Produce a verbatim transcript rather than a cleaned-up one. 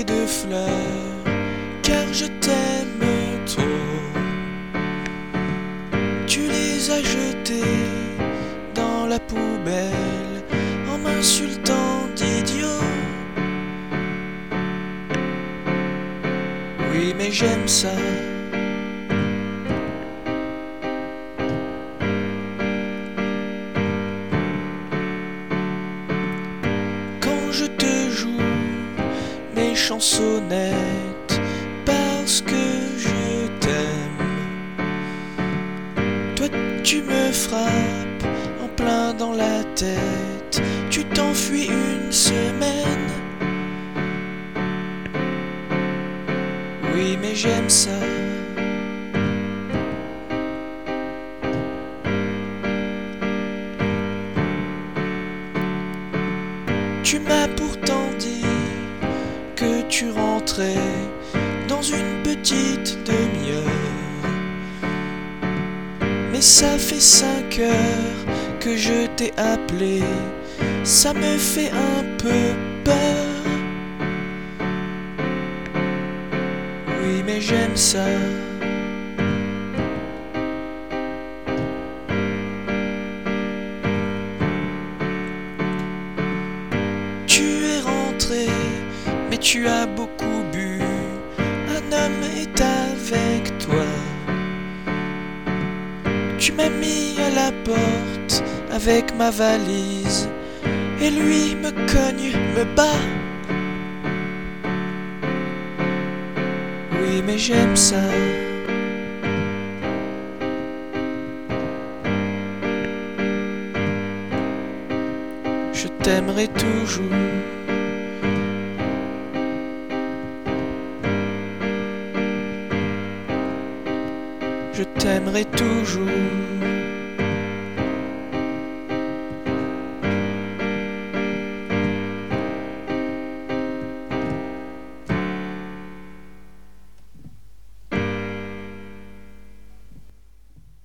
de fleurs, car je t'aime trop. Tu les as jetées dans la poubelle en m'insultant d'idiot. Oui, mais j'aime ça. Quand je te joue mes chansonnettes parce que je t'aime, toi tu me frappes en plein dans la tête. Tu t'enfuis une semaine. Oui, mais j'aime ça. Tu m'as pourtant dit que tu rentrais dans une petite demi-heure, mais ça fait cinq heures que je t'ai appelé. Ça me fait un peu peur. Oui, mais j'aime ça. Tu es rentré, mais tu as beaucoup bu. Un homme est avec toi. Tu m'as mis à la porte avec ma valise, et lui me cogne, me bat. Oui, mais j'aime ça. Je t'aimerai toujours. Je t'aimerai toujours.